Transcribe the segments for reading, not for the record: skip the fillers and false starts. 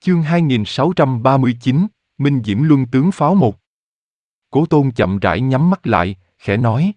Chương 2639, Minh Diễm Luân Tướng Pháo 1. Cố Tôn chậm rãi nhắm mắt lại, khẽ nói.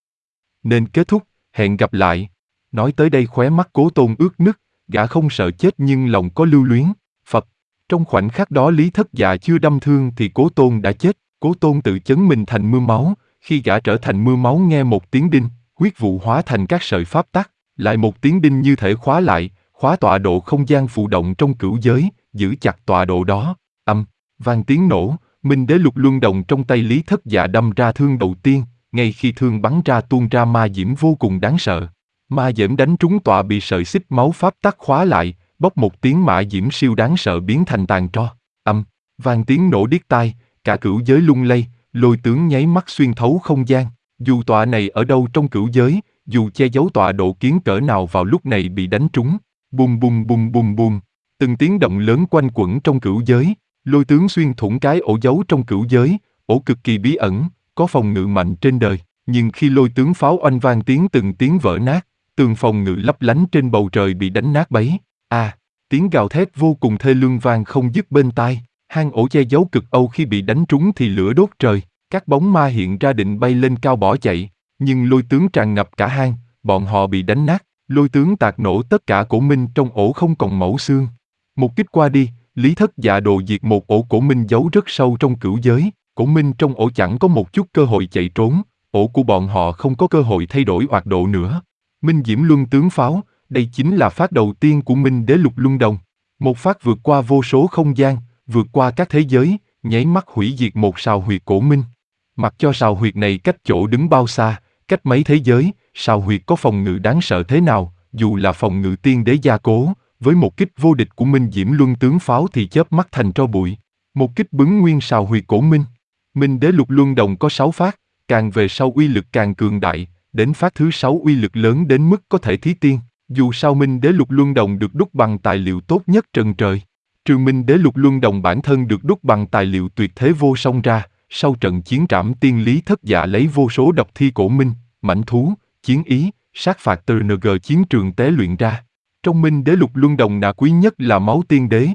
Nên kết thúc, hẹn gặp lại. Nói tới đây khóe mắt Cố Tôn ướt nức, gã không sợ chết nhưng lòng có lưu luyến. Phật. Trong khoảnh khắc đó Lý Thất Dạ chưa đâm thương thì Cố Tôn đã chết. Cố Tôn tự chấn mình thành mưa máu. Khi gã trở thành mưa máu nghe một tiếng đinh, huyết vụ hóa thành các sợi pháp tắc, lại một tiếng đinh như thể khóa lại, khóa tọa độ không gian phụ động trong cửu giới, giữ chặt tọa độ đó. Vang tiếng nổ, Minh Đế Lục Luân Đồng trong tay Lý Thất Dạ đâm ra thương đầu tiên, ngay khi thương bắn ra tuôn ra ma diễm vô cùng đáng sợ. Ma diễm đánh trúng tọa bị sợi xích máu pháp tắc khóa lại, bốc một tiếng ma diễm siêu đáng sợ biến thành tàn tro. Vang tiếng nổ điếc tai, cả cửu giới lung lay, Lôi Tướng nháy mắt xuyên thấu không gian. Dù tọa này ở đâu trong cửu giới, dù che giấu tọa độ kiến cỡ nào vào lúc này bị đánh trúng. Bum bum bum bum bum, từng tiếng động lớn quanh quẩn trong cửu giới. Lôi Tướng xuyên thủng cái ổ giấu trong cửu giới, ổ cực kỳ bí ẩn, có phòng ngự mạnh trên đời. Nhưng khi Lôi Tướng pháo oanh vang từng tiếng vỡ nát, tường phòng ngự lấp lánh trên bầu trời bị đánh nát bấy. Tiếng gào thét vô cùng thê lương vang không dứt bên tai. Hang ổ che giấu cực âu khi bị đánh trúng thì lửa đốt trời. Các bóng ma hiện ra định bay lên cao bỏ chạy, nhưng Lôi Tướng tràn ngập cả hang, bọn họ bị đánh nát. Lôi Tướng tạc nổ tất cả cổ minh trong ổ không còn mẩu xương. Một kích qua đi, Lý Thất Dạ đồ diệt một ổ cổ minh giấu rất sâu trong cửu giới. Cổ minh trong ổ chẳng có một chút cơ hội chạy trốn, ổ của bọn họ không có cơ hội thay đổi oạt độ nữa. Minh Diễm Luân Tướng Pháo, đây chính là phát đầu tiên của Minh Đế Lục Luân Đồng. Một phát vượt qua vô số không gian, vượt qua các thế giới, nháy mắt hủy diệt một sào huyệt cổ minh. Mặc cho sào huyệt này cách chỗ đứng bao xa, cách mấy thế giới, sào huyệt có phòng ngự đáng sợ thế nào, dù là phòng ngự tiên đế gia cố, với một kích vô địch của Minh Diễm Luân Tướng Pháo thì chớp mắt thành tro bụi. Một kích bứng nguyên sào huyệt cổ minh. Minh Đế Lục Luân Đồng có 6 phát, càng về sau uy lực càng cường đại, đến phát thứ 6 uy lực lớn đến mức có thể thí tiên. Dù sao Minh Đế Lục Luân Đồng được đúc bằng tài liệu tốt nhất trần trời. Trừ Minh Đế Lục Luân Đồng bản thân được đúc bằng tài liệu tuyệt thế vô song ra, sau trận chiến trảm tiên Lý Thất Dạ lấy vô số độc thi cổ minh, mãnh thú, chiến ý, sát phạt từ NG chiến trường tế luyện ra. Trong Minh Đế Lục Luân Đồng nà quý nhất là máu tiên đế,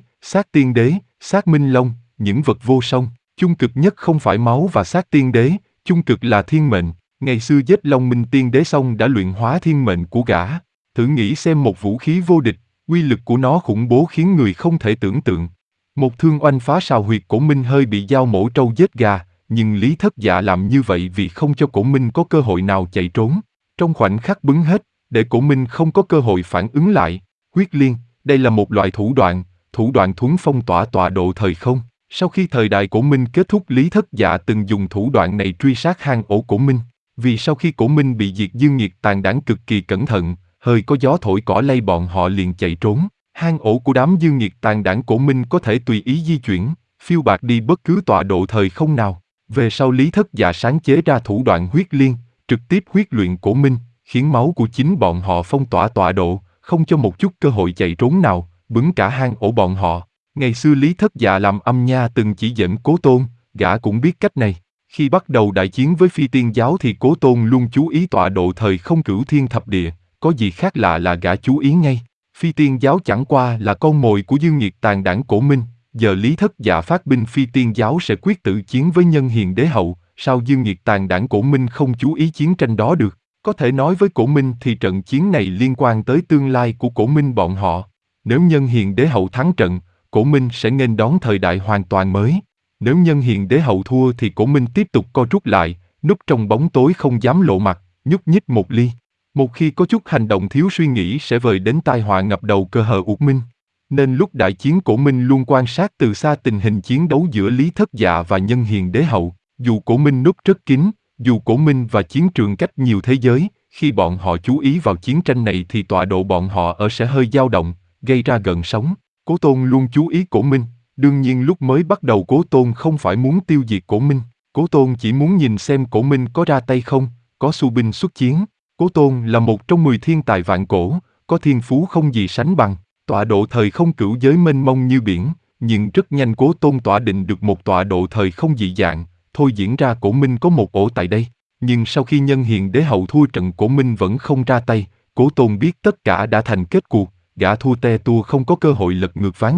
xác minh long, những vật vô song. Chung cực nhất không phải máu và xác tiên đế, chung cực là thiên mệnh. Ngày xưa giết Long Minh tiên đế xong đã luyện hóa thiên mệnh của gã. Thử nghĩ xem một vũ khí vô địch, uy lực của nó khủng bố khiến người không thể tưởng tượng. Một thương oanh phá sào huyệt cổ minh hơi bị dao mổ trâu giết gà, nhưng Lý Thất Dạ làm như vậy vì không cho cổ minh có cơ hội nào chạy trốn. Trong khoảnh khắc bứng hết, để cổ minh không có cơ hội phản ứng lại. Huyết liên, đây là một loại thủ đoạn thuấn phong tỏa tọa độ thời không. Sau khi thời đại cổ minh kết thúc, Lý Thất Dạ từng dùng thủ đoạn này truy sát hang ổ cổ minh. Vì sau khi cổ minh bị diệt dương nghiệt tàn đảng cực kỳ cẩn thận, hơi có gió thổi cỏ lay bọn họ liền chạy trốn. Hang ổ của đám dương nghiệt tàn đảng cổ minh có thể tùy ý di chuyển, phiêu bạt đi bất cứ tọa độ thời không nào. Về sau Lý Thất Dạ sáng chế ra thủ đoạn huyết liên, trực tiếp huyết luyện cổ minh, khiến máu của chính bọn họ phong tỏa tọa độ, không cho một chút cơ hội chạy trốn nào, bứng cả hang ổ bọn họ. Ngày xưa Lý Thất Dạ làm âm nha từng chỉ dẫn Cố Tôn, gã cũng biết cách này. Khi bắt đầu đại chiến với Phi Tiên giáo thì Cố Tôn luôn chú ý tọa độ thời không cửu thiên thập địa, có gì khác lạ là gã chú ý ngay. Phi Tiên giáo chẳng qua là con mồi của dương nghiệt tàn đảng cổ minh, giờ Lý Thất Dạ phát binh Phi Tiên giáo sẽ quyết tử chiến với Nhân Hiền Đế Hậu, sao dương nghiệt tàn đảng cổ minh không chú ý chiến tranh đó được? Có thể nói với cổ minh thì trận chiến này liên quan tới tương lai của cổ minh bọn họ. Nếu Nhân Hiền Đế Hậu thắng trận, cổ minh sẽ nghênh đón thời đại hoàn toàn mới. Nếu Nhân Hiền Đế Hậu thua thì cổ minh tiếp tục co rút lại, núp trong bóng tối không dám lộ mặt, nhúc nhích một ly. Một khi có chút hành động thiếu suy nghĩ sẽ vời đến tai họa ngập đầu cơ hờ uất minh. Nên lúc đại chiến cổ minh luôn quan sát từ xa tình hình chiến đấu giữa Lý Thất Dạ và Nhân Hiền Đế Hậu. Dù cổ minh núp rất kín, dù cổ minh và chiến trường cách nhiều thế giới, khi bọn họ chú ý vào chiến tranh này thì tọa độ bọn họ ở sẽ hơi dao động, gây ra gợn sóng. Cố Tôn luôn chú ý cổ minh. Đương nhiên lúc mới bắt đầu Cố Tôn không phải muốn tiêu diệt cổ minh. Cố Tôn chỉ muốn nhìn xem cổ minh có ra tay không, có xu binh xuất chiến. Cố Tôn là một trong 10 thiên tài vạn cổ, có thiên phú không gì sánh bằng. Tọa độ thời không cửu giới mênh mông như biển, nhưng rất nhanh Cố Tôn tỏa định được một tọa độ thời không dị dạng, thôi diễn ra cổ minh có một ổ tại đây. Nhưng sau khi Nhân Hiền Đế Hậu thua trận cổ minh vẫn không ra tay, Cố Tôn biết tất cả đã thành kết cuộc, gã thua te tua không có cơ hội lật ngược ván cờ.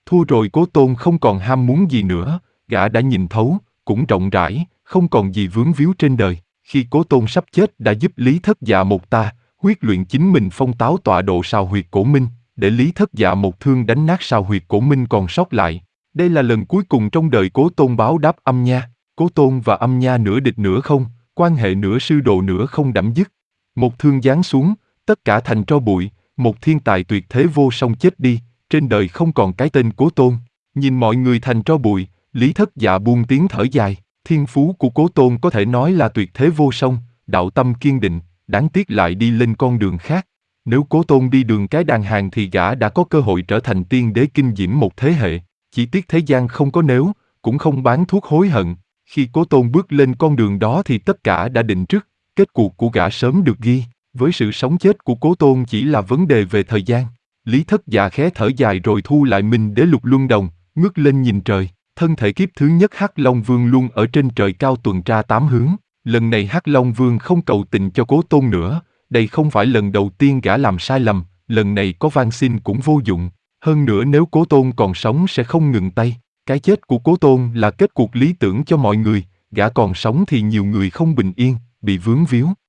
Thua rồi Cố Tôn không còn ham muốn gì nữa, gã đã nhìn thấu, cũng rộng rãi, không còn gì vướng víu trên đời. Khi Cố Tôn sắp chết đã giúp Lý Thất Dạ một ta, huyết luyện chính mình phong táo tọa độ sào huyệt cổ minh, để Lý Thất Dạ một thương đánh nát sào huyệt cổ minh còn sót lại. Đây là lần cuối cùng trong đời Cố Tôn báo đáp Âm Nha. Cố Tôn và Âm Nha nửa địch nửa không, quan hệ nửa sư đồ nửa không đẫm dứt. Một thương giáng xuống, tất cả thành tro bụi, một thiên tài tuyệt thế vô song chết đi, trên đời không còn cái tên Cố Tôn. Nhìn mọi người thành tro bụi, Lý Thất Dạ buông tiếng thở dài. Thiên phú của Cố Tôn có thể nói là tuyệt thế vô song, đạo tâm kiên định, đáng tiếc lại đi lên con đường khác. Nếu Cố Tôn đi đường cái đàn hàng thì gã đã có cơ hội trở thành tiên đế kinh diễm một thế hệ. Chỉ tiếc thế gian không có nếu, cũng không bán thuốc hối hận. Khi Cố Tôn bước lên con đường đó thì tất cả đã định trước, kết cuộc của gã sớm được ghi. Với sự sống chết của Cố Tôn chỉ là vấn đề về thời gian. Lý Thất Dạ khẽ thở dài rồi thu lại mình đế lục luân đồng, ngước lên nhìn trời. Thân thể kiếp thứ nhất Hắc Long Vương luôn ở trên trời cao tuần tra tám hướng. Lần này Hắc Long Vương không cầu tình cho Cố Tôn nữa. Đây không phải lần đầu tiên gã làm sai lầm, lần này có van xin cũng vô dụng. Hơn nữa nếu Cố Tôn còn sống sẽ không ngừng tay. Cái chết của Cố Tôn là kết cuộc lý tưởng cho mọi người, gã còn sống thì nhiều người không bình yên, bị vướng víu.